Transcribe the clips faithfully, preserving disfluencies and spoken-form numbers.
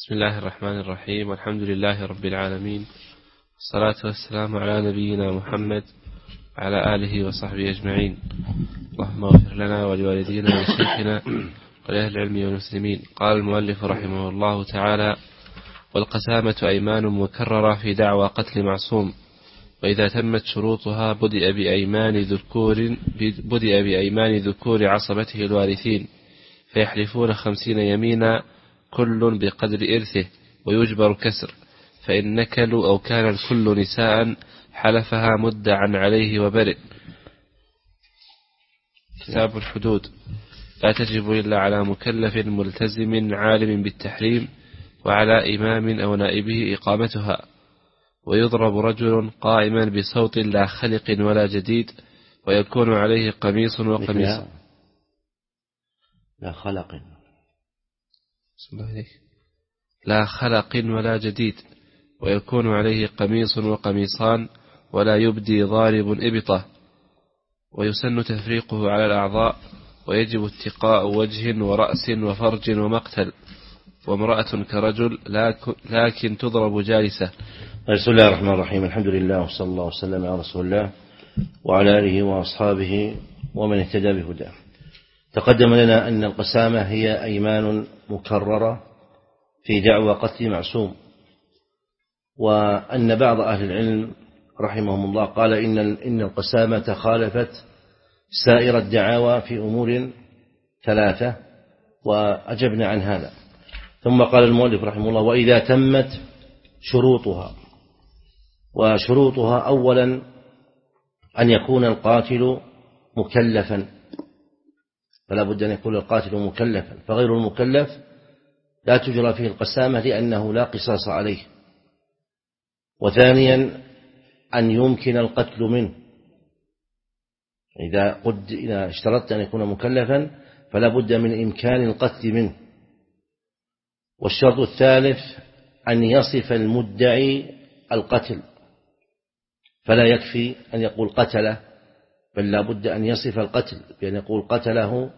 بسم الله الرحمن الرحيم، والحمد لله رب العالمين، والصلاة والسلام على نبينا محمد وعلى آله وصحبه أجمعين. اللهم اغفر لنا ولوالدينا ولشيخنا ولأهل العلم والمسلمين. قال المؤلف رحمه الله تعالى: والقسامة أيمان مكررة في دعوى قتل معصوم، وإذا تمت شروطها بدأ بأيمان ذكور بدأ بأيمان ذكور عصبته الوارثين، فيحلفون خمسين يمينا كل بقدر إرثه، ويجبر كسر، فإن نكلوا أو كان الكل نساء حلفها مدعا عليه وبرئ. كتاب الحدود: لا تجب إلا على مكلف ملتزم عالم بالتحريم، وعلى إمام أو نائبه إقامتها. ويضرب رجل قائما بصوت لا خلق ولا جديد، ويكون عليه قميص وقميص لا خلق لا خلق ولا جديد، ويكون عليه قميص وقميصان، ولا يبدي ضارب إبطه. ويسن تفريقه على الأعضاء، ويجب اتقاء وجه ورأس وفرج ومقتل. وامرأة كرجل لكن تضرب جالسة. بسم الله الرحمن الرحيم. الحمد لله وصلى الله وسلم على رسول الله وعلى آله وأصحابه ومن اهتدى بهداه. تقدم لنا أن القسامة هي أيمان مكررة في دعوى قتل معصوم، وأن بعض أهل العلم رحمهم الله قال إن إن القسامة خالفت سائر الدعاوى في أمور ثلاثة، وأجبنا عن هذا. ثم قال المؤلف رحمه الله: وإذا تمت شروطها. وشروطها أولا أن يكون القاتل مكلفا، فلا بد أن يكون القاتل مكلفا، فغير المكلف لا تجرى فيه القسامة لأنه لا قصاص عليه. وثانيا أن يمكن القتل منه، إذا قد إذا اشترطت أن يكون مكلفا فلا بد من إمكان القتل منه. والشرط الثالث أن يصف المدعي القتل، فلا يكفي أن يقول قتله، بل لا بد أن يصف القتل بأن يقول قتله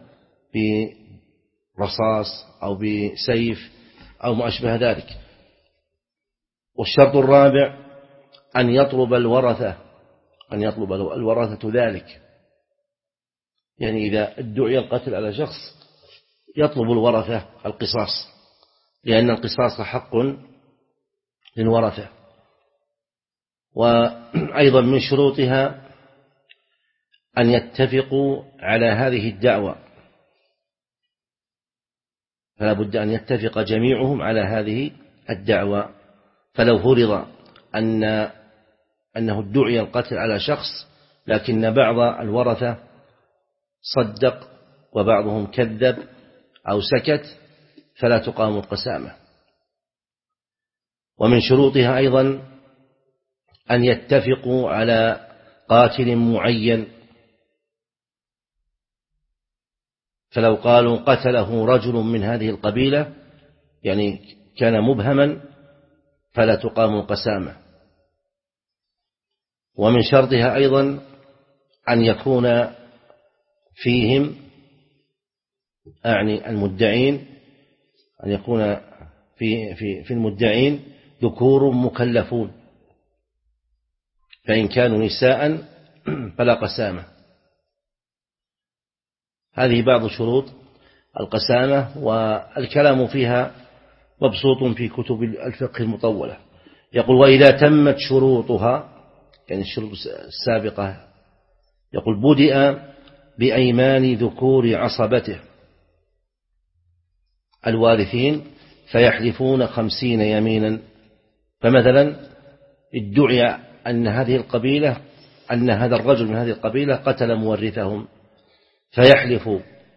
برصاص أو بسيف أو ما أشبه ذلك. والشرط الرابع أن يطلب الورثة أن يطلب الورثة ذلك، يعني إذا ادعي القتل على شخص يطلب الورثة القصاص، لأن القصاص حق للورثة. وأيضا من شروطها أن يتفقوا على هذه الدعوة، فلا بد أن يتفق جميعهم على هذه الدعوة. فلو فرض أن أنه ادعي القتل على شخص لكن بعض الورثة صدق وبعضهم كذب أو سكت فلا تقام القسامة. ومن شروطها أيضا أن يتفقوا على قاتل معين، فلو قالوا قتله رجل من هذه القبيلة يعني كان مبهما فلا تقام القسامة. ومن شرطها أيضا أن يكون فيهم أعني المدعين أن يكون في في في المدعين ذكور مكلفون، فإن كانوا نساء فلا قسامة. هذه بعض شروط القسامة، والكلام فيها مبسوط في كتب الفقه المطولة. يقول: وإذا تمت شروطها، يعني الشروط السابقة، يقول: بدأ بأيمان ذكور عصبته الوارثين فيحلفون خمسين يمينا. فمثلا ادعي أن هذه القبيلة أن هذا الرجل من هذه القبيلة قتل مورثهم، فيحلف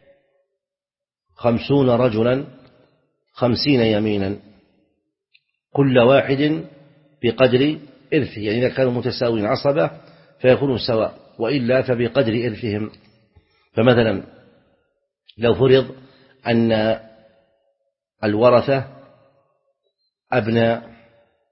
خمسون رجلا خمسين يمينا كل واحد بقدر إرثه، يعني إذا كانوا متساوين عصبة فيكونوا سواء، وإلا فبقدر إرثهم. فمثلا لو فرض أن الورثة أبناء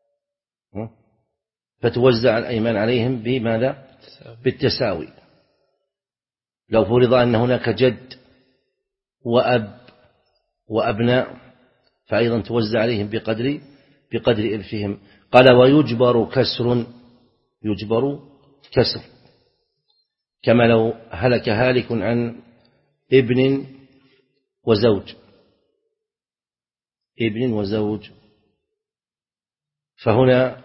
فتوزع الأيمان عليهم بماذا؟ بالتساوي. لو فرض أن هناك جد وأب وأبناء فأيضا توزع عليهم بقدر بقدر إرثهم. قال ويجبر كسر، يجبر كسر، كما لو هلك هالك عن ابن وزوج، ابن وزوج، فهنا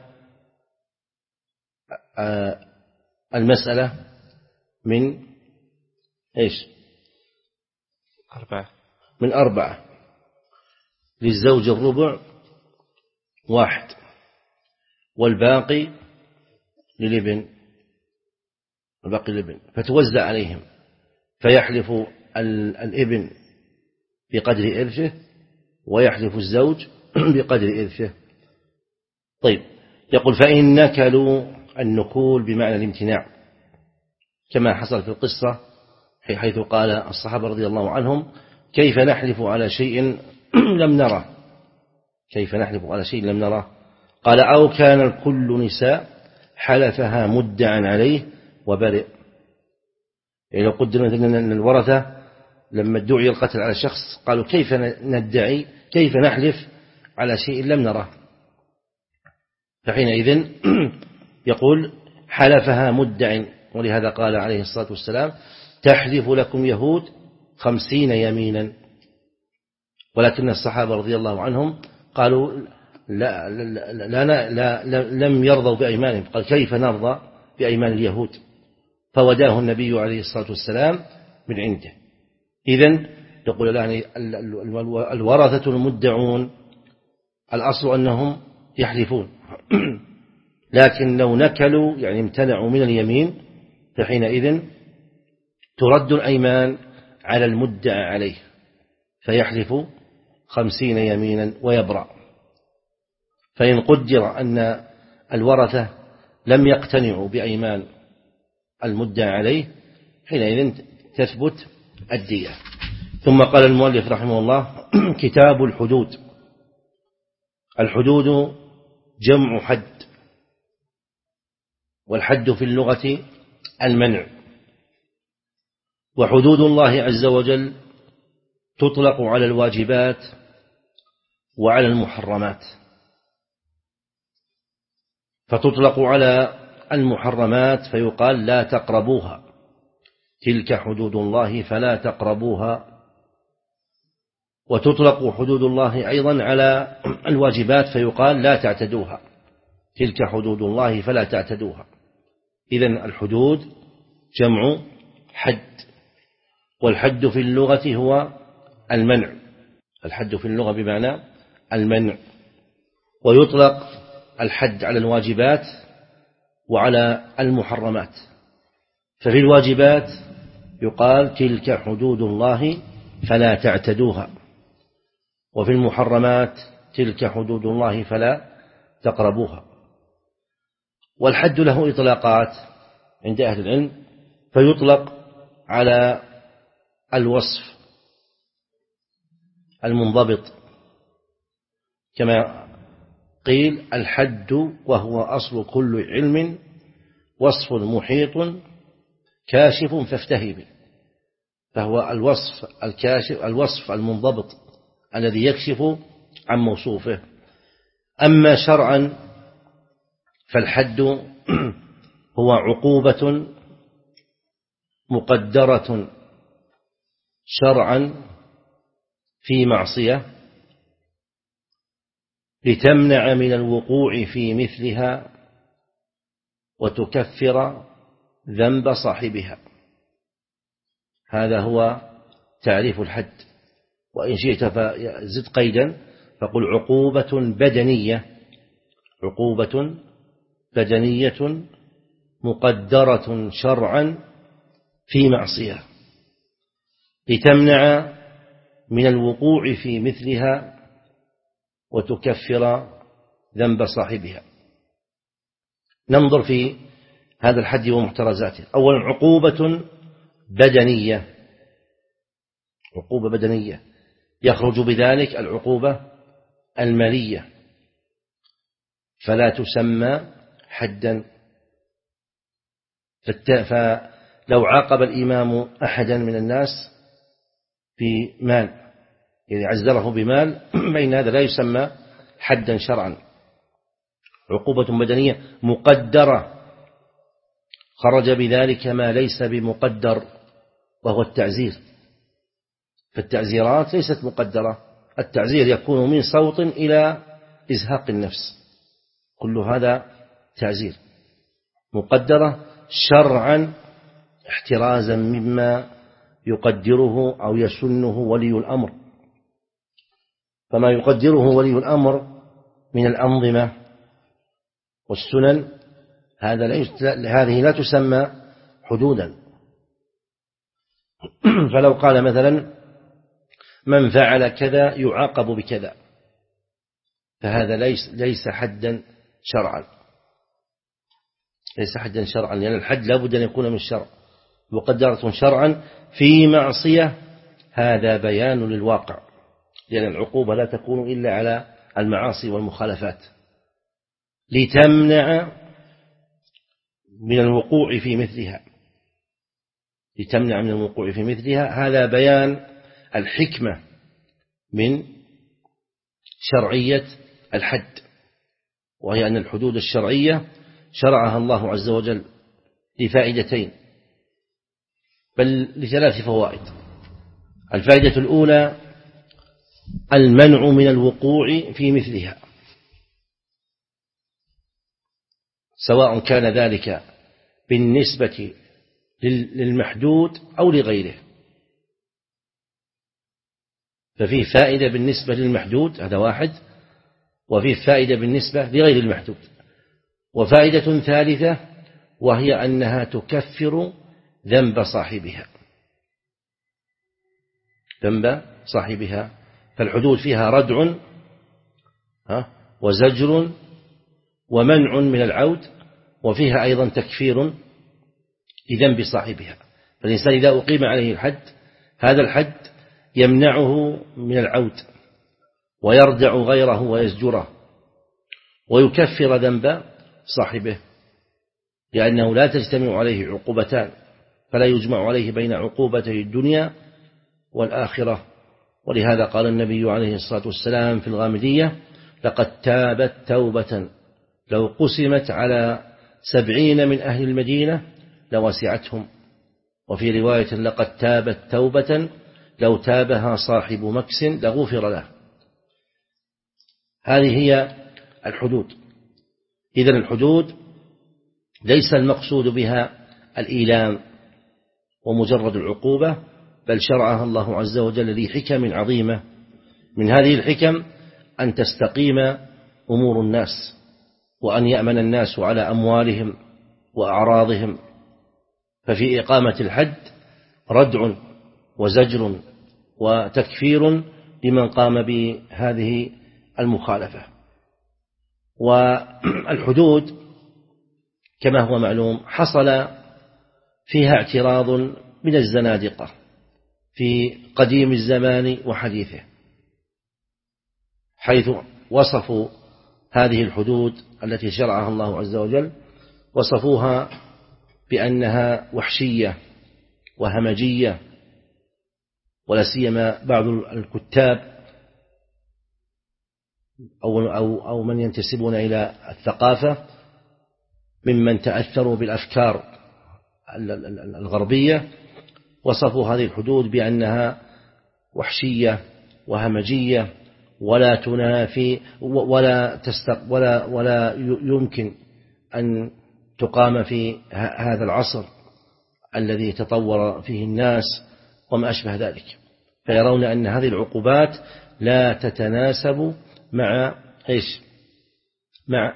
المسألة من إيش؟ أربعة، من أربعة، للزوج الربع واحد، والباقي للابن، الباقي للابن، فتوزع عليهم، فيحلف الابن بقدر إرثه ويحلف الزوج بقدر إرثه. طيب، يقول فإن نكلوا، النكول بمعنى الامتناع، كما حصل في القصة حيث قال الصحابة رضي الله عنهم كيف نحلف على شيء لم نره، كيف نحلف على شيء لم نره؟ قال أو كان الكل نساء حلفها مدعا عليه وبرئ. يعني لو قدرنا أن الورثة لما ادعي القتل على شخص قالوا كيف ندعي، كيف نحلف على شيء لم نره، فحينئذ يقول حلفها مدع. ولهذا قال عليه الصلاة والسلام تحلف لكم يهود خمسين يمينا، ولكن الصحابة رضي الله عنهم قالوا لا, لا, لا, لا, لا لم يرضوا بأيمانهم، قال كيف نرضى بأيمان اليهود، فوداه النبي عليه الصلاة والسلام من عنده. إذن يقول يعني الورثة المدعون الأصل أنهم يحلفون، لكن لو نكلوا يعني امتنعوا من اليمين فحينئذ ترد الأيمان على المدعى عليه، فيحلف خمسين يمينا ويبرأ. فإن قدر أن الورثة لم يقتنعوا بأيمان المدعى عليه حينئذ تثبت الدية. ثم قال المؤلف رحمه الله كتاب الحدود. الحدود جمع حد، والحد في اللغة المنع، وحدود الله عز وجل تطلق على الواجبات وعلى المحرمات. فتطلق على المحرمات فيقال لا تقربوها، تلك حدود الله فلا تقربوها. وتطلق حدود الله أيضا على الواجبات فيقال لا تعتدوها، تلك حدود الله فلا تعتدوها. إذن الحدود جمع حد، والحد في اللغة هو المنع، الحد في اللغة بمعنى المنع. ويطلق الحد على الواجبات وعلى المحرمات. ففي الواجبات يقال تلك حدود الله فلا تعتدوها، وفي المحرمات تلك حدود الله فلا تقربوها. والحد له إطلاقات عند أهل العلم، فيطلق على الوصف المنضبط، كما قيل الحد وهو أصل كل علم وصف محيط كاشف فافتهي به، فهو الوصف الكاشف، الوصف المنضبط الذي يكشف عن موصوفه. أما شرعا فالحد هو عقوبة مقدرة شرعا في معصية لتمنع من الوقوع في مثلها وتكفر ذنب صاحبها. هذا هو تعريف الحد. وإن شئت فزد قيدا فقل عقوبة بدنية، عقوبة بدنية مقدرة شرعا في معصية لتمنع من الوقوع في مثلها وتكفر ذنب صاحبها. ننظر في هذا الحد ومحترزاته. أولا عقوبة بدنية، عقوبة بدنية يخرج بذلك العقوبة المالية، فلا تسمى حدا. فلو عاقب الإمام أحدا من الناس في مال يعني عزره بمال فإن هذا لا يسمى حدا شرعا. عقوبة بدنية مقدرة خرج بذلك ما ليس بمقدر وهو التعزير، فالتعزيرات ليست مقدرة، التعزير يكون من صوت إلى إزهاق النفس، كل هذا تعزير. مقدرة شرعا احترازا مما يقدره أو يسنه ولي الأمر، فما يقدره ولي الأمر من الأنظمة والسنن هذا هذه لا تسمى حدودا. فلو قال مثلا من فعل كذا يعاقب بكذا، فهذا ليس ليس حدا شرعا، ليس حدا شرعا، لأن الحد لا بد أن يكون من الشرع. مقدرة شرعا في معصية هذا بيان للواقع، لأن العقوبة لا تكون إلا على المعاصي والمخالفات لتمنع من الوقوع في مثلها، لتمنع من الوقوع في مثلها. هذا بيان الحكمة من شرعية الحد، وهي أن الحدود الشرعية شرعها الله عز وجل لفائدتين، بل لثلاث فوائد. الفائدة الأولى المنع من الوقوع في مثلها، سواء كان ذلك بالنسبة للمحدود أو لغيره، ففيه فائدة بالنسبة للمحدود هذا واحد، وفيه فائدة بالنسبة لغير المحدود. وفائدة ثالثة وهي أنها تكفر ذنب صاحبها، ذنب صاحبها. فالحدود فيها ردع وزجر ومنع من العود، وفيها أيضا تكفير لذنب صاحبها. فالإنسان إذا أقيم عليه الحد، هذا الحد يمنعه من العود ويردع غيره ويزجره ويكفر ذنب صاحبه، لأنه لا تجتمع عليه عقوبتان، فلا يجمع عليه بين عقوبتي الدنيا والآخرة. ولهذا قال النبي عليه الصلاة والسلام في الغامدية لقد تابت توبة لو قسمت على سبعين من أهل المدينة لوسعتهم. وفي رواية لقد تابت توبة لو تابها صاحب مكس لغفر له. هذه هي الحدود. إذن الحدود ليس المقصود بها الإيلام ومجرد العقوبة، بل شرعها الله عز وجل لحكم عظيمة. من هذه الحكم أن تستقيم أمور الناس، وأن يأمن الناس على أموالهم وأعراضهم. ففي إقامة الحد ردع وزجر وتكفير لمن قام بهذه المخالفة. والحدود كما هو معلوم حصل فيها اعتراض من الزنادقة في قديم الزمان وحديثه، حيث وصفوا هذه الحدود التي شرعها الله عز وجل، وصفوها بأنها وحشية وهمجية. ولا سيما بعض الكتاب أو, أو, أو من ينتسبون إلى الثقافة ممن تأثروا بالأفكار الغربية، وصفوا هذه الحدود بأنها وحشية وهمجية ولا تنافي ولا تستق ولا ولا يمكن أن تقام في هذا العصر الذي تطور فيه الناس وما أشبه ذلك. فيرون أن هذه العقوبات لا تتناسب مع إيش؟ مع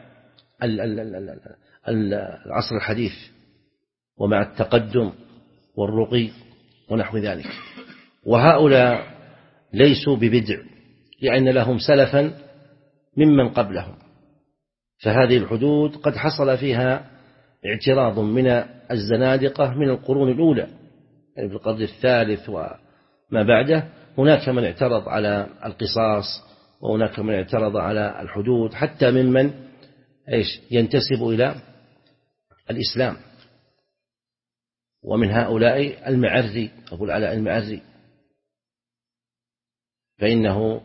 العصر الحديث ومع التقدم والرقي ونحو ذلك. وهؤلاء ليسوا ببدع، لأن لهم سلفا ممن قبلهم. فهذه الحدود قد حصل فيها اعتراض من الزنادقة من القرون الأولى، يعني في القرن الثالث وما بعده. هناك من اعترض على القصاص، وهناك من اعترض على الحدود، حتى ممن إيش ينتسب إلى الإسلام. ومن هؤلاء المعري، أبو العلاء المعري. فإنه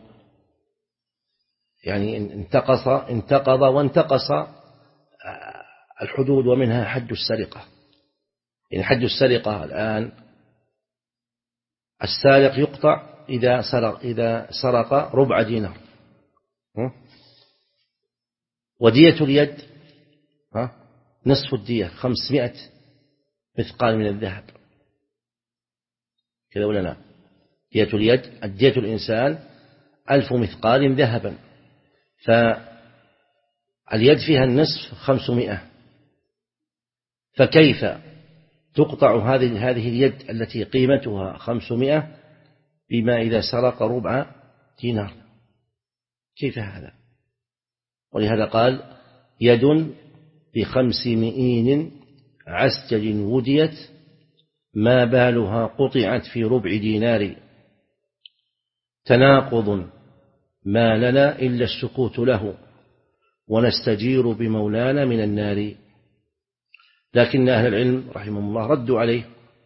يعني انتقص انتقض وانتقص الحدود، ومنها حد السرقة. يعني حد السرقة الآن السارق يقطع إذا سرق إذا سرق ربع دينار، ودية اليد نصف الدية خمسمائة مثقال من الذهب، كذا ولا لا؟ دية اليد الدية الإنسان ألف مثقال ذهبا، فاليد فيها النصف خمسمائة، فكيف تقطع هذه هذه اليد التي قيمتها خمسمائة بما إذا سرق ربع دينار؟ كيف هذا؟ ولهذا قال يد بخمس مئين عسجل وديت ما بالها قطعت في ربع دينار، تناقض ما لنا إلا السكوت له ونستجير بمولانا من النار. لكن أهل العلم رحمهم الله ردوا عليه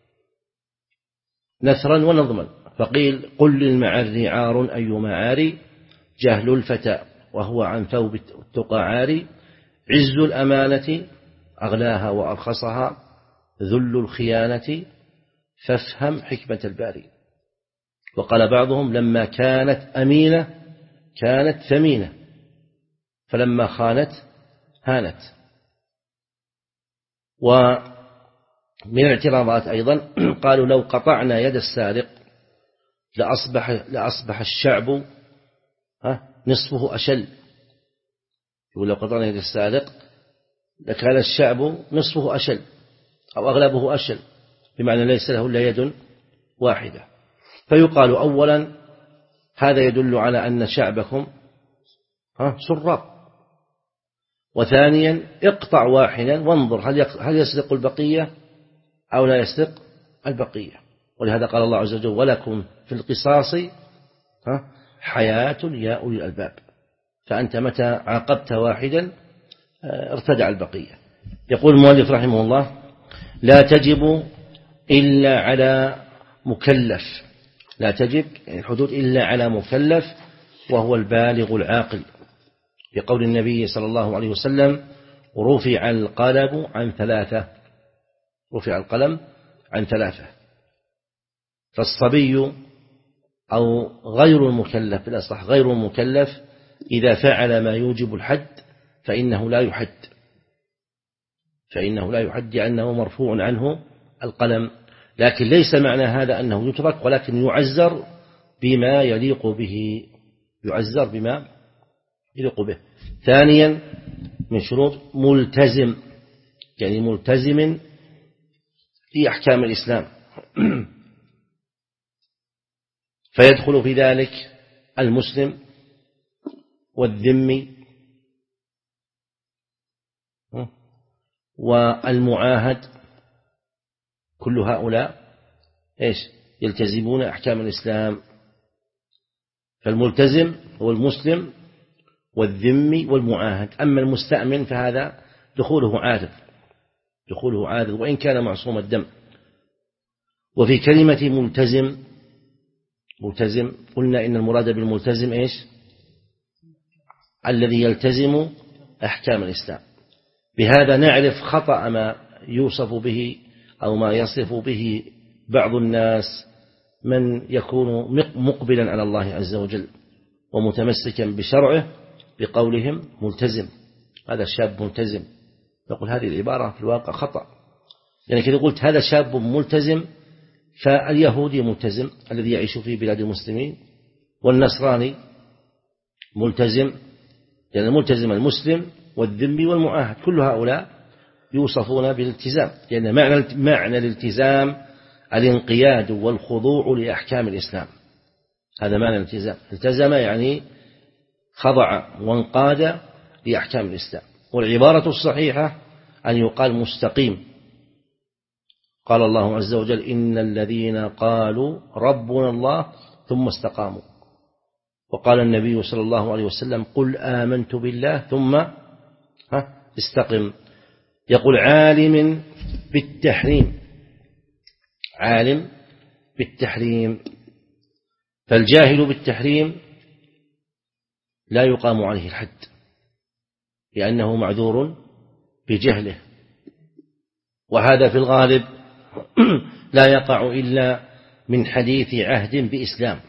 نثرا ونظما، فقيل قل للمعر عار أي معار، جهل الفتى وهو عن ثوب التقى عاري، عز الأمانة أغلاها وأرخصها، ذل الخيانة فافهم حكمة الباري. وقال بعضهم لما كانت أمينة كانت ثمينة، فلما خانت هانت. ومن الاعتراضات أيضا قالوا لو قطعنا يد السارق لأصبح, لأصبح الشعب نصفه أشل. يقول لو قطعنا يد السارق لكان الشعب نصفه أشل أو أغلبه أشل، بمعنى ليس له إلا يد واحدة. فيقال أولا هذا يدل على أن شعبكم سراق، وثانيا اقطع واحدا وانظر هل يسرق البقية أو لا يسرق البقية. ولهذا قال الله عز وجل ولكم في القصاص حياة يا أولي الألباب، فأنت متى عاقبت واحدا ارتدع البقية. يقول المؤلف رحمه الله لا تجب إلا على مكلف، لا تجب الحدود إلا على مكلف وهو البالغ العاقل، بقول النبي صلى الله عليه وسلم رفع القلم عن ثلاثة، رفع القلم عن ثلاثة. فالصبي أو غير المكلف بالأصح غير المكلف إذا فعل ما يوجب الحد فإنه لا يحد، فإنه لا يحد لأنه مرفوع عنه القلم. لكن ليس معنى هذا أنه يترك، ولكن يعزر بما يليق به، يعزر بما يليق به. ثانيا من شروط ملتزم، يعني ملتزم في أحكام الإسلام، فيدخل في ذلك المسلم والذمي والمعاهد، كل هؤلاء إيش يلتزمون أحكام الإسلام. فالملتزم هو المسلم والذمي والمعاهد. أما المستأمن فهذا دخوله عادل، دخوله عادل وإن كان معصوم الدم. وفي كلمة ملتزم، ملتزم قلنا إن المراد بالملتزم إيش الذي يلتزم أحكام الإسلام. بهذا نعرف خطأ ما يوصف به أو ما يصف به بعض الناس من يكون مقبلا على الله عز وجل ومتمسكا بشرعه بقولهم ملتزم، هذا شاب ملتزم. نقول هذه العبارة في الواقع خطأ، يعني كذا قلت هذا شاب ملتزم فاليهودي ملتزم الذي يعيش في بلاد المسلمين، والنصراني ملتزم، يعني الملتزم المسلم والذمي والمعاهد كل هؤلاء يوصفون بالالتزام، لأن يعني معنى معنى الالتزام الانقياد والخضوع لأحكام الإسلام، هذا معنى الالتزام. التزم يعني خضع وانقاد لأحكام الإسلام. والعبارة الصحيحة أن يقال مستقيم. قال الله عز وجل إن الذين قالوا ربنا الله ثم استقاموا. وقال النبي صلى الله عليه وسلم قل آمنت بالله ثم استقم. يقول عالم بالتحريم، عالم بالتحريم. فالجاهل بالتحريم لا يقام عليه الحد لأنه معذور بجهله، وهذا في الغالب لا يقع إلا من حديث عهد بإسلام،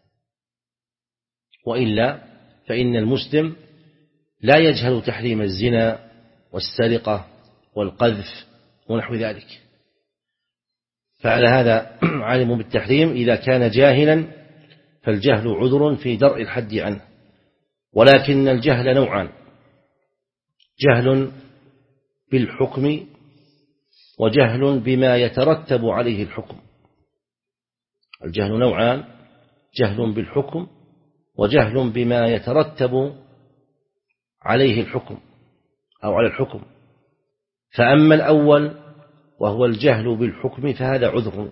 وإلا فإن المسلم لا يجهل تحريم الزنا والسرقة والقذف ونحو ذلك. فعلى هذا عالم بالتحريم إذا كان جاهلا فالجهل عذر في درء الحد عنه، ولكن الجهل نوعان: جهل بالحكم وجهل بما يترتب عليه الحكم. الجهل نوعان: جهل بالحكم وجهل بما يترتب عليه الحكم أو على الحكم. فأما الأول وهو الجهل بالحكم فهذا عذر،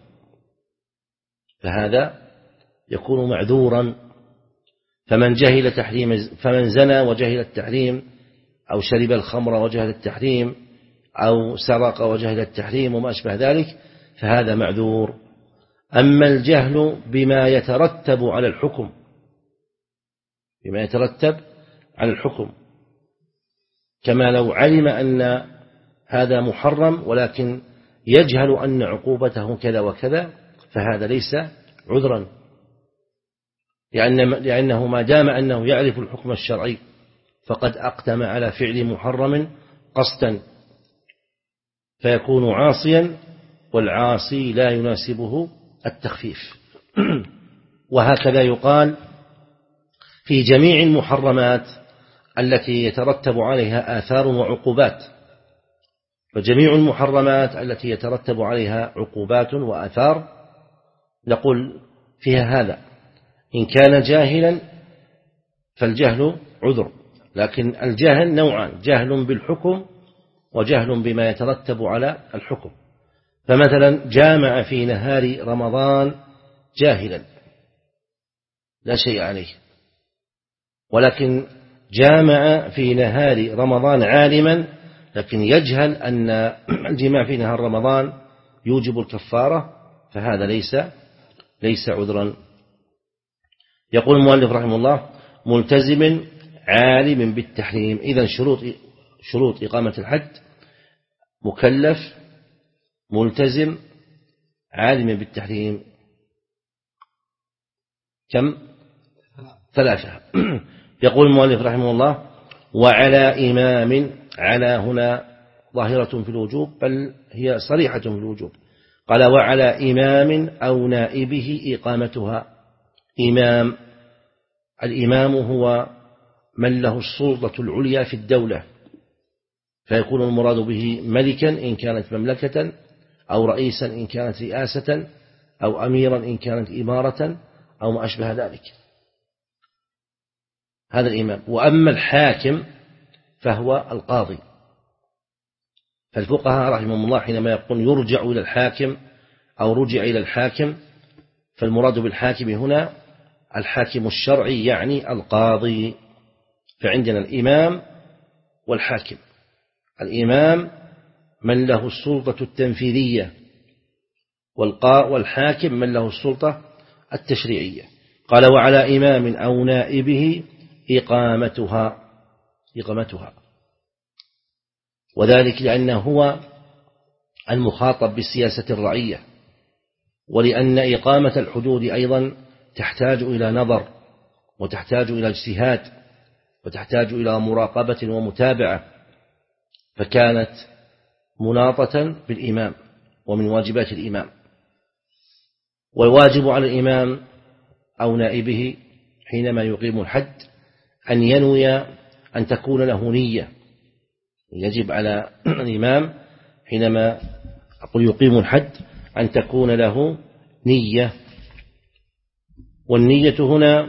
فهذا يكون معذورا. فمن جهل تحريم فمن زنى وجهل التحريم، أو شرب الخمر وجهل التحريم، أو سرق وجهل التحريم وما أشبه ذلك فهذا معذور. أما الجهل بما يترتب على الحكم بما يترتب على الحكم كما لو علم أن هذا محرم ولكن يجهل أن عقوبته كذا وكذا فهذا ليس عذرا، لأن لأنه ما دام أنه يعرف الحكم الشرعي فقد أقدم على فعل محرم قصدا فيكون عاصيا، والعاصي لا يناسبه التخفيف. وهكذا يقال في جميع المحرمات التي يترتب عليها آثار وعقوبات. فجميع المحرمات التي يترتب عليها عقوبات وآثار نقول فيها هذا: إن كان جاهلا فالجهل عذر، لكن الجهل نوعان: جهل بالحكم وجهل بما يترتب على الحكم. فمثلا جامع في نهار رمضان جاهلا لا شيء عليه، ولكن جامع في نهار رمضان عالما لكن يجهل أن الجماع في نهار رمضان يوجب الكفارة فهذا ليس ليس عذرا. يقول المؤلف رحمه الله: ملتزم عالم بالتحريم. إذن شروط شروط إقامة الحد: مكلف، ملتزم، عالم بالتحريم. كم؟ ثلاثة. يقول المؤلف رحمه الله: وعلى إمام. على هنا ظاهرة في الوجوب بل هي صريحة في الوجوب. قال: وعلى إمام أو نائبه إقامتها. إمام، الإمام هو من له السلطة العليا في الدولة، فيكون المراد به ملكا إن كانت مملكة، أو رئيسا إن كانت رئاسة، أو أميرا إن كانت إمارة، أو ما أشبه ذلك. هذا الإمام. وأما الحاكم فهو القاضي. فالفقهاء رحمهم الله حينما يقول يرجع إلى الحاكم أو رجع إلى الحاكم فالمراد بالحاكم هنا الحاكم الشرعي يعني القاضي. فعندنا الإمام والحاكم. الإمام من له السلطة التنفيذية، والحاكم من له السلطة التشريعية. قال: وعلى إمام أو نائبه إقامتها إقامتها وذلك لأنه هو المخاطب بالسياسة الرعية، ولأن إقامة الحدود أيضا تحتاج إلى نظر، وتحتاج إلى اجتهاد، وتحتاج إلى مراقبة ومتابعة، فكانت مناطة بالإمام ومن واجبات الإمام. والواجب على الإمام أو نائبه حينما يقيم الحد أن ينوي أن تكون له نية. يجب على الإمام حينما أقول يقيم الحد أن تكون له نية. والنية هنا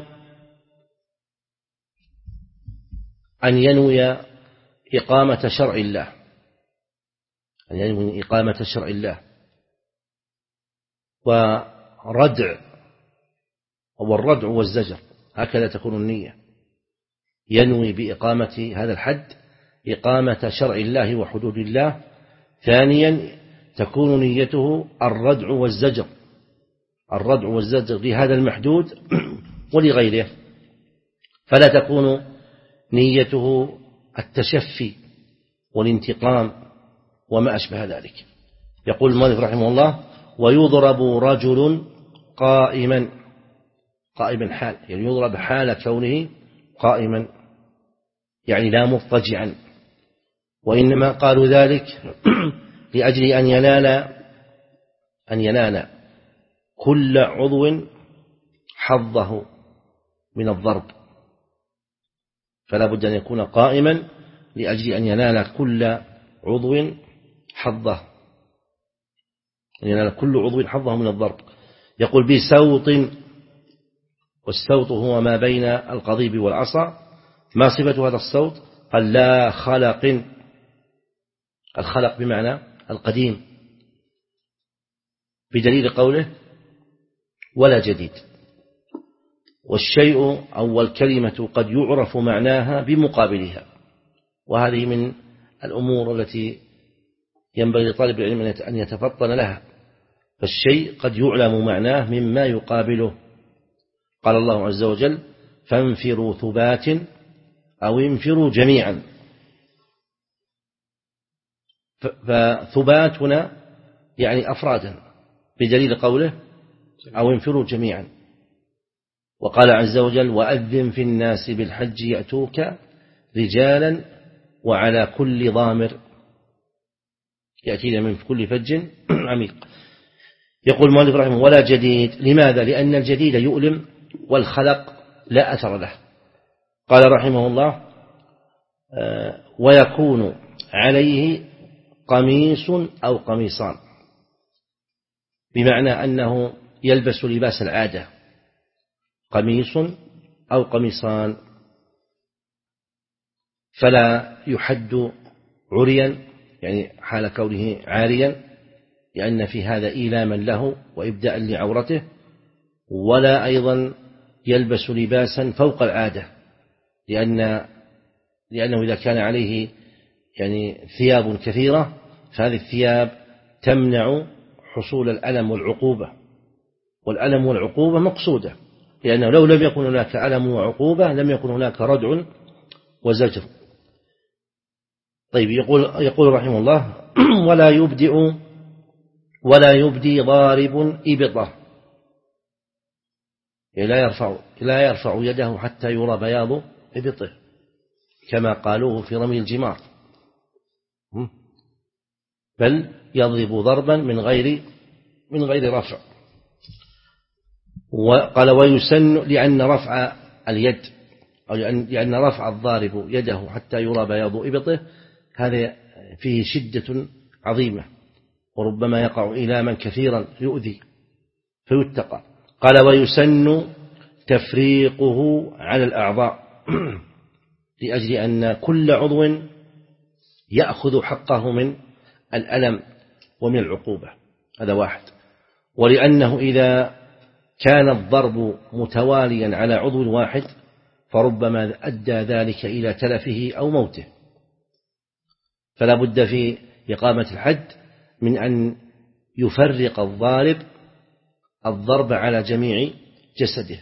أن ينوي إقامة شرع الله، أن ينوي إقامة شرع الله وردع والردع والزجر، هكذا تكون النية. ينوي بإقامة هذا الحد إقامة شرع الله وحدود الله. ثانيا تكون نيته الردع والزجر، الردع والزجر لهذا المحدود ولغيره، فلا تكون نيته التشفي والانتقام وما أشبه ذلك. يقول المؤلف رحمه الله: ويضرب رجل قائما، قائما حال، يعني يضرب حال كونه قائما، يعني لا مضطجعا، وإنما قالوا ذلك لأجل أن ينال أن ينال كل عضو حظه من الضرب، فلا بد أن يكون قائما لأجل أن ينال كل عضو حظه، أن ينال كل عضو حظه من الضرب. يقول بسوط، والسوط هو ما بين القضيب والعصا. ما صفة هذا الصوت؟ قال لا خلق، الخلق بمعنى القديم، بدليل قوله ولا جديد. والشيء أو الكلمة قد يعرف معناها بمقابلها، وهذه من الأمور التي ينبغي لطالب العلم أن يتفطن لها. فالشيء قد يعلم معناه مما يقابله. قال الله عز وجل: فانفروا ثبات أو انفروا جميعا. فثبات هنا يعني أفرادا، بدليل قوله أو انفروا جميعا. وقال عز وجل: وأذن في الناس بالحج يأتوك رجالا وعلى كل ضامر يأتينا من كل فج عميق. يقول المؤلف رحمه: ولا جديد. لماذا؟ لأن الجديد يؤلم والخلق لا أثر له. قال رحمه الله: ويكون عليه قميص أو قميصان، بمعنى أنه يلبس لباس العادة، قميص أو قميصان، فلا يحد عريا، يعني حال كونه عاريا، لأن في هذا إيلاما له وإبداء لعورته، ولا أيضا يلبس لباسا فوق العادة، لأن لأنه إذا كان عليه يعني ثياب كثيرة فهذه الثياب تمنع حصول الألم والعقوبة، والألم والعقوبة مقصودة، لأنه لو لم يكن هناك ألم وعقوبة لم يكن هناك ردع وزجر. طيب، يقول يقول رحمه الله: ولا يبدئ ولا يبدي ضارب إبطه، لا يرفع لا يرفع يده حتى يرى بياض إبطه، كما قالوه في رمي الجمار، بل يضرب ضربا من غير من غير رفع. وقال: ويسن، لأن رفع اليد أو لأن رفع الضارب يده حتى يرى بياض إبطه هذا فيه شدة عظيمة، وربما يقع إيلاما كثيرا يؤذي فيتقى. قال: ويسن تفريقه على الأعضاء، لأجل أن كل عضو يأخذ حقه من الألم ومن العقوبة، هذا واحد. ولأنه إذا كان الضرب متواليا على عضو واحد فربما أدى ذلك إلى تلفه أو موته، فلا بد في إقامة الحد من أن يفرق الضارب الضرب على جميع جسده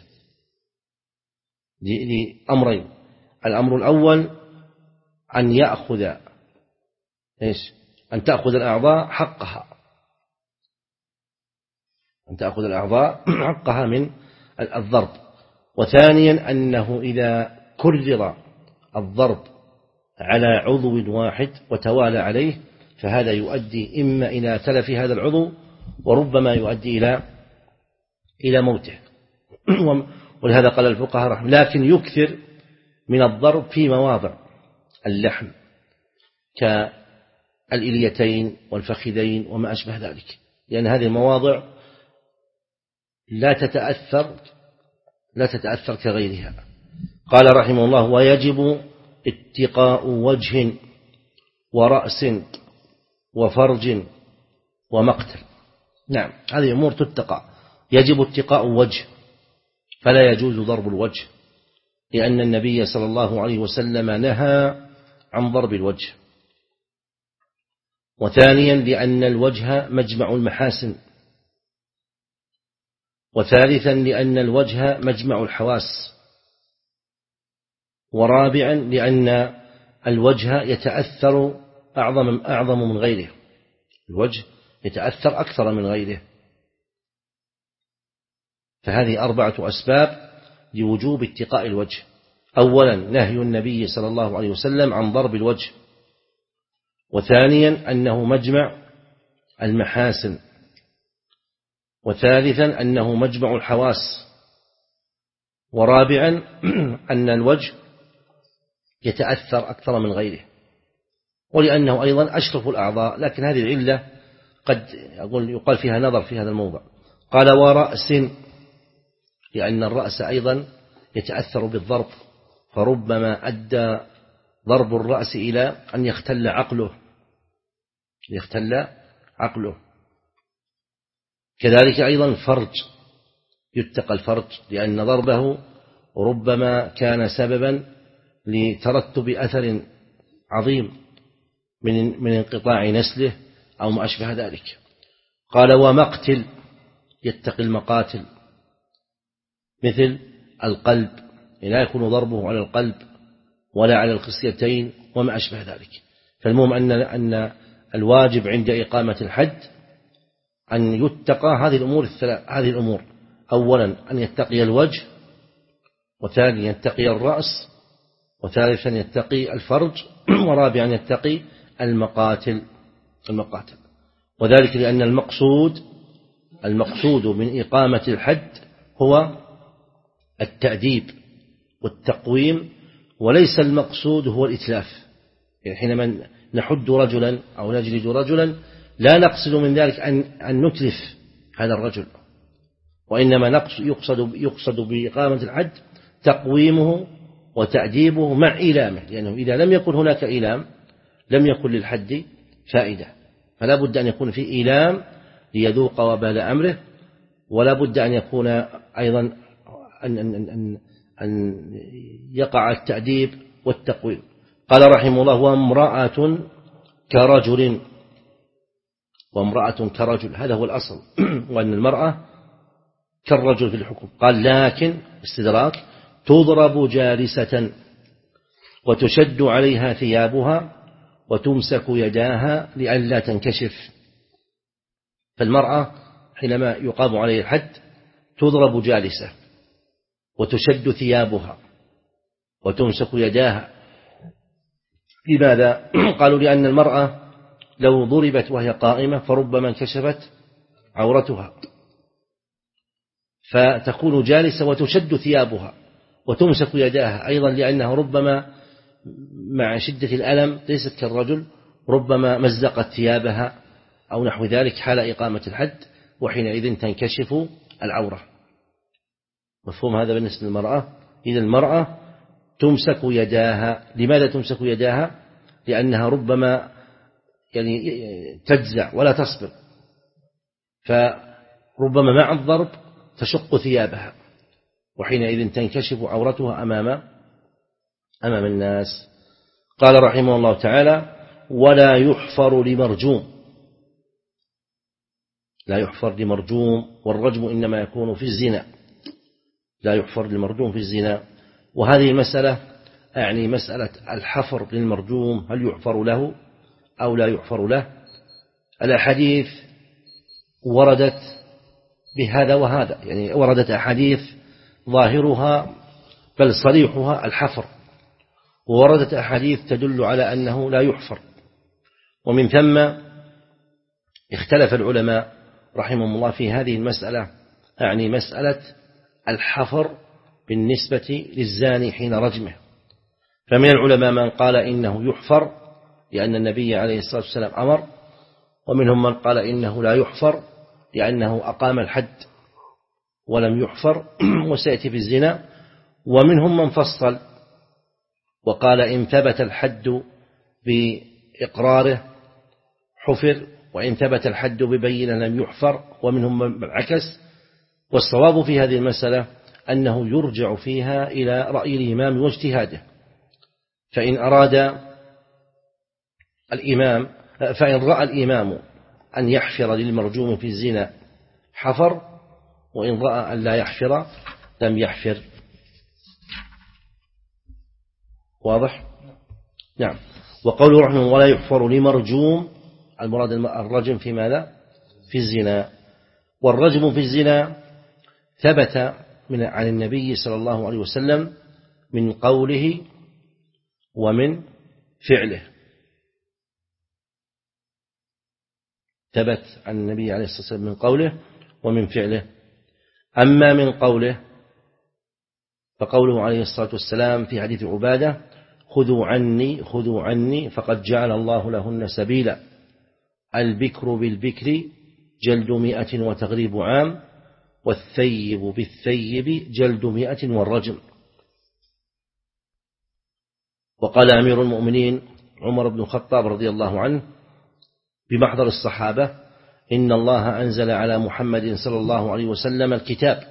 لأمرين: الأمر الأول أن يأخذ إيش؟ أن تأخذ الأعضاء حقها، أن تأخذ الأعضاء حقها من الضرب. وثانيا أنه إذا كرر الضرب على عضو واحد وتوالى عليه فهذا يؤدي إما إلى تلف هذا العضو وربما يؤدي إلى إلى موته. ولهذا قال الفقهاء رحمه الله: لكن يكثر من الضرب في مواضع اللحم كالإليتين والفخذين وما أشبه ذلك، لأن هذه المواضع لا تتأثر لا تتأثر كغيرها. قال رحمه الله: ويجب اتقاء وجه ورأس وفرج ومقتل. نعم، هذه أمور تتقى. يجب اتقاء وجه، فلا يجوز ضرب الوجه، لأن النبي صلى الله عليه وسلم نهى عن ضرب الوجه. وثانيا لأن الوجه مجمع المحاسن، وثالثا لأن الوجه مجمع الحواس، ورابعا لأن الوجه يتأثر أعظم أعظم من غيره، الوجه يتأثر أكثر من غيره. فهذه أربعة أسباب لوجوب اتقاء الوجه. أولا نهي النبي صلى الله عليه وسلم عن ضرب الوجه، وثانيا أنه مجمع المحاسن، وثالثا أنه مجمع الحواس، ورابعا أن الوجه يتأثر أكثر من غيره، ولأنه أيضا أشرف الأعضاء. لكن هذه العلة قد أقول يقال فيها نظر في هذا الموضع. قال ورأس، لأن الرأس أيضا يتأثر بالضرب، فربما أدى ضرب الرأس إلى أن يختل عقله يختل عقله كذلك أيضا الفرج، يتقى الفرج، لأن ضربه ربما كان سببا لترتب أثر عظيم من من انقطاع نسله أو ما أشبه ذلك. قال ومقتل، يتقي المقاتل مثل القلب، لا يكون ضربه على القلب ولا على الخصيتين وما أشبه ذلك. فالمهم أن أن الواجب عند إقامة الحد أن يتقى هذه الأمور الثلاث هذه الأمور أولا أن يتقي الوجه، وثانيا يتقي الرأس، وثالثا يتقي الفرج، ورابعا يتقي المقاتل المقاتل وذلك لأن المقصود المقصود من إقامة الحد هو التأديب والتقويم، وليس المقصود هو الإتلاف. يعني حينما نحد رجلا أو نجلد رجلا لا نقصد من ذلك أن أن نتلف هذا الرجل، وإنما يقصد يقصد بإقامة الحد تقويمه وتأديبه مع إيلامه، لأنه إذا لم يكن هناك إيلام لم يكن للحد فائدة. فلا بد أن يكون في إيلام ليذوق وبال أمره، ولا بد أن يكون أيضا أن, أن, أن, أن يقع التأديب والتقويم. قال رحمه الله وامرأة كرجل، وامرأة كرجل هذا هو الأصل، وأن المرأة كالرجل في الحكم. قال لكن استدراك تضرب جالسة وتشد عليها ثيابها وتمسك يداها لئلا تنكشف. فالمرأة حينما يقام عليها الحد تضرب جالسة وتشد ثيابها وتمسك يداها. لماذا؟ قالوا لأن المرأة لو ضربت وهي قائمة فربما انكشفت عورتها، فتكون جالسة وتشد ثيابها وتمسك يداها أيضا، لأنها ربما مع شدة الألم ليست كالرجل، ربما مزقت ثيابها أو نحو ذلك حال إقامة الحد، وحينئذ تنكشف العورة. مفهوم هذا بالنسبة للمرأة؟ إذا المرأة تمسك يداها. لماذا تمسك يداها؟ لأنها ربما يعني تجزع ولا تصبر، فربما مع الضرب تشق ثيابها، وحينئذ تنكشف عورتها أمام أمام الناس. قال رحمه الله تعالى ولا يحفر لمرجوم، لا يحفر لمرجوم، والرجم إنما يكون في الزنا، لا يحفر للمرجوم في الزنا. وهذه المسألة يعني مسألة الحفر للمرجوم، هل يحفر له أو لا يحفر له؟ الأحاديث وردت بهذا وهذا، يعني وردت أحاديث ظاهرها بل صريحها الحفر، ووردت أحاديث تدل على أنه لا يحفر. ومن ثم اختلف العلماء رحمهم الله في هذه المسألة، يعني مسألة الحفر بالنسبة للزاني حين رجمه. فمن العلماء من قال إنه يحفر لأن النبي عليه الصلاة والسلام أمر، ومنهم من قال إنه لا يحفر لأنه أقام الحد ولم يحفر وسيأتي في الزنا. ومنهم من فصل وقال إن ثبت الحد بإقراره حفر، وإن ثبت الحد ببينة لم يحفر. ومنهم من عكس. والصواب في هذه المسألة أنه يرجع فيها إلى رأي الإمام واجتهاده، فإن أراد الإمام فإن رأى الإمام أن يحفر للمرجوم في الزنا حفر، وإن رأى أن لا يحفر لم يحفر. واضح؟ نعم. وقوله رحمه ولا يحفر لمرجوم، المراد الرجم في ماذا؟ في الزنا. والرجم في الزنا ثبت من عن النبي صلى الله عليه وسلم من قوله ومن فعله، ثبت عن النبي عليه الصلاة والسلام من قوله ومن فعله. أما من قوله فقوله عليه الصلاة والسلام في حديث عبادة خذوا عني خذوا عني فقد جعل الله لهن سبيلا، البكر بالبكر جلد مئة وتغريب عام، والثيب بالثيب جلد مئة والرجم. وقال أمير المؤمنين عمر بن الخطاب رضي الله عنه بمحضر الصحابة إن الله أنزل على محمد صلى الله عليه وسلم الكتاب،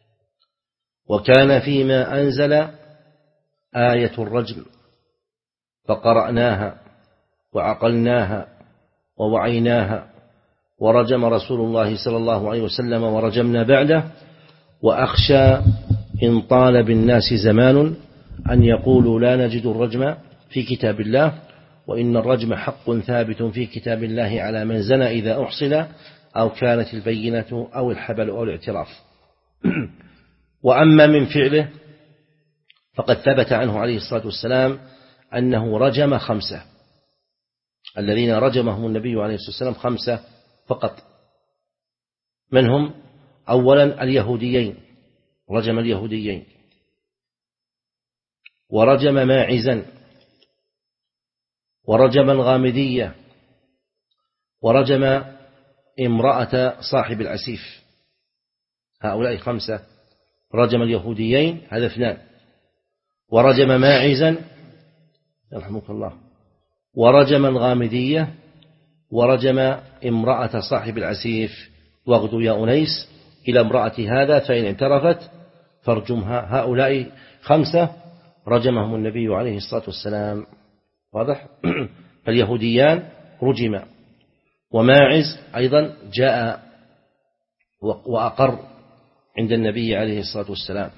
وكان فيما أنزل آية الرجم، فقرأناها وعقلناها ووعيناها، ورجم رسول الله صلى الله عليه وسلم ورجمنا بعده، وأخشى إن طال بالناس زمان أن يقولوا لا نجد الرجم في كتاب الله، وإن الرجم حق ثابت في كتاب الله على من زنى إذا أحصل أو كانت البينة أو الحبل أو الاعتراف. وأما من فعله فقد ثبت عنه عليه الصلاة والسلام أنه رجم خمسة، الذين رجمهم النبي عليه الصلاة والسلام خمسة فقط، منهم أولا اليهوديين، رجم اليهوديين، ورجم ماعزا، ورجم الغامدية، ورجم امرأة صاحب العسيف. هؤلاء خمسة، رجم اليهوديين هذا اثنان، ورجم ماعزا يرحمك الله، ورجم الغامدية، ورجم امرأة صاحب العسيف. واغدوا يا أنيس إلى امرأة هذا فإن اعترفت فارجمها. هؤلاء خمسة رجمهم النبي عليه الصلاة والسلام. واضح؟ فاليهوديان رجم، وماعز أيضا جاء وأقر عند النبي عليه الصلاة والسلام،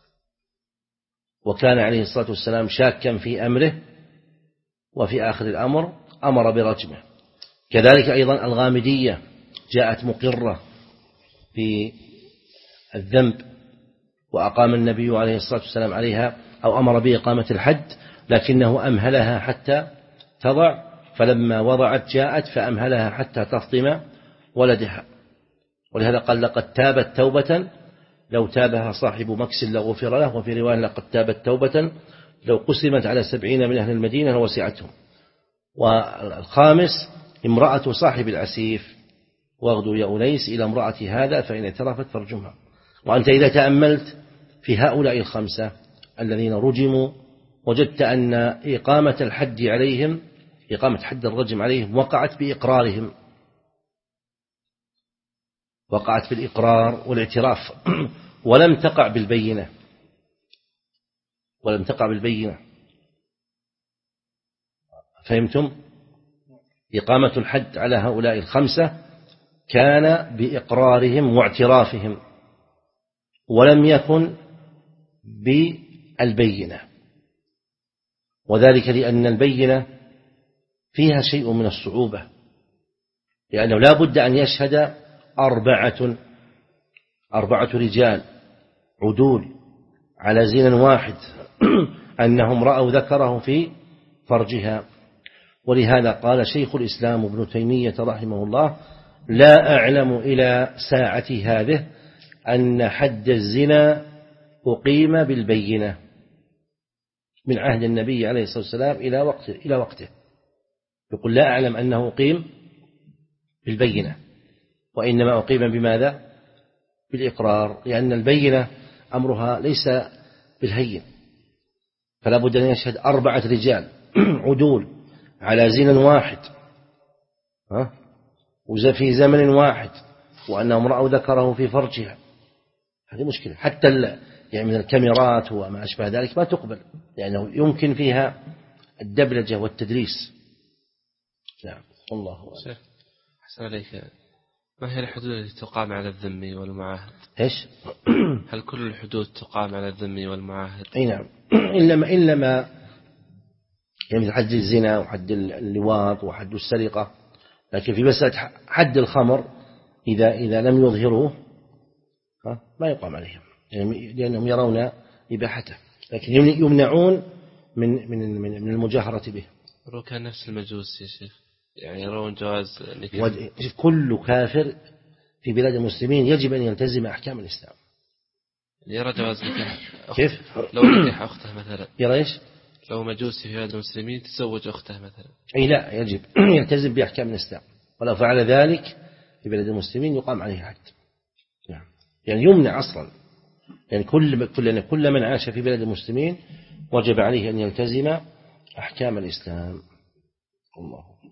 وكان عليه الصلاة والسلام شاكا في أمره، وفي آخر الأمر أمر برجمه. كذلك أيضا الغامدية جاءت مقرة في الذنب، وأقام النبي عليه الصلاة والسلام عليها أو أمر بإقامة الحد، لكنه أمهلها حتى تضع، فلما وضعت جاءت فأمهلها حتى تفطم ولدها. ولهذا قال لقد تابت توبة لو تابها صاحب مكس لغفر له، وفي رواية لقد تابت توبة لو قسمت على سبعين من أهل المدينة لوسعتهم. والخامس امرأة صاحب العسيف، واغدوا يا أنيس إلى امرأة هذا فإن اعترفت فارجمها. وأنت إذا تأملت في هؤلاء الخمسة الذين رجموا وجدت أن إقامة الحد عليهم، إقامة حد الرجم عليهم وقعت بإقرارهم، وقعت بالإقرار والاعتراف، ولم تقع بالبينة، ولم تقع بالبينة. فهمتم؟ إقامة الحد على هؤلاء الخمسة كان بإقرارهم واعترافهم، ولم يكن بالبينة، وذلك لأن البينة فيها شيء من الصعوبة، لأنه لا بد أن يشهد أربعة أربعة رجال عدول على زنا واحد أنهم رأوا ذكره في فرجها. ولهذا قال شيخ الإسلام ابن تيمية رحمه الله لا أعلم إلى ساعة هذه أن حد الزنا أقيم بالبينة من عهد النبي عليه الصلاة والسلام إلى وقته إلى وقته يقول لا أعلم أنه أقيم بالبينة، وإنما أقيم بماذا؟ بالإقرار، لأن البينة أمرها ليس بالهين، فلا بد أن يشهد أربعة رجال عدول على زنا واحد ها وفي زمن واحد وأنهم رأوا ذكره في فرجها. هذه مشكلة، حتى يعني من الكاميرات وما أشبه ذلك ما تقبل، لأنه يمكن فيها الدبلجة والتدريس. نعم الله أكبر. أحسن عليك. ما هي الحدود التي تقام على الذمي والمعاهد؟ إيش؟ هل كل الحدود تقام على الذمي والمعاهد؟ أي نعم. إلا ما إلا ما يعني حد الزنا وحد اللواط وحد السرقة، لكن في مسألة حد الخمر إذا إذا لم يظهروه ما يقام عليهم، يعني لأنهم يرون إباحته، لكن يمنعون من من من من المجاهرة به. لو كان نفس المجوس يا شيخ يعني يرون جواز نكاح. كل كافر في بلاد المسلمين يجب أن يلتزم أحكام الإسلام. يرى جواز نكاح كيف؟ لو نكح أخته مثلا يرى إيش؟ لو مجوسي في بلاد المسلمين تزوج أخته مثلا. أي لا، يجب يلتزم بأحكام الإسلام، ولو فعل ذلك في بلاد المسلمين يقام عليه حد. يعني, يعني يمنع أصلا، يعني كل كل كل من عاش في بلاد المسلمين وجب عليه أن يلتزم أحكام الإسلام. الله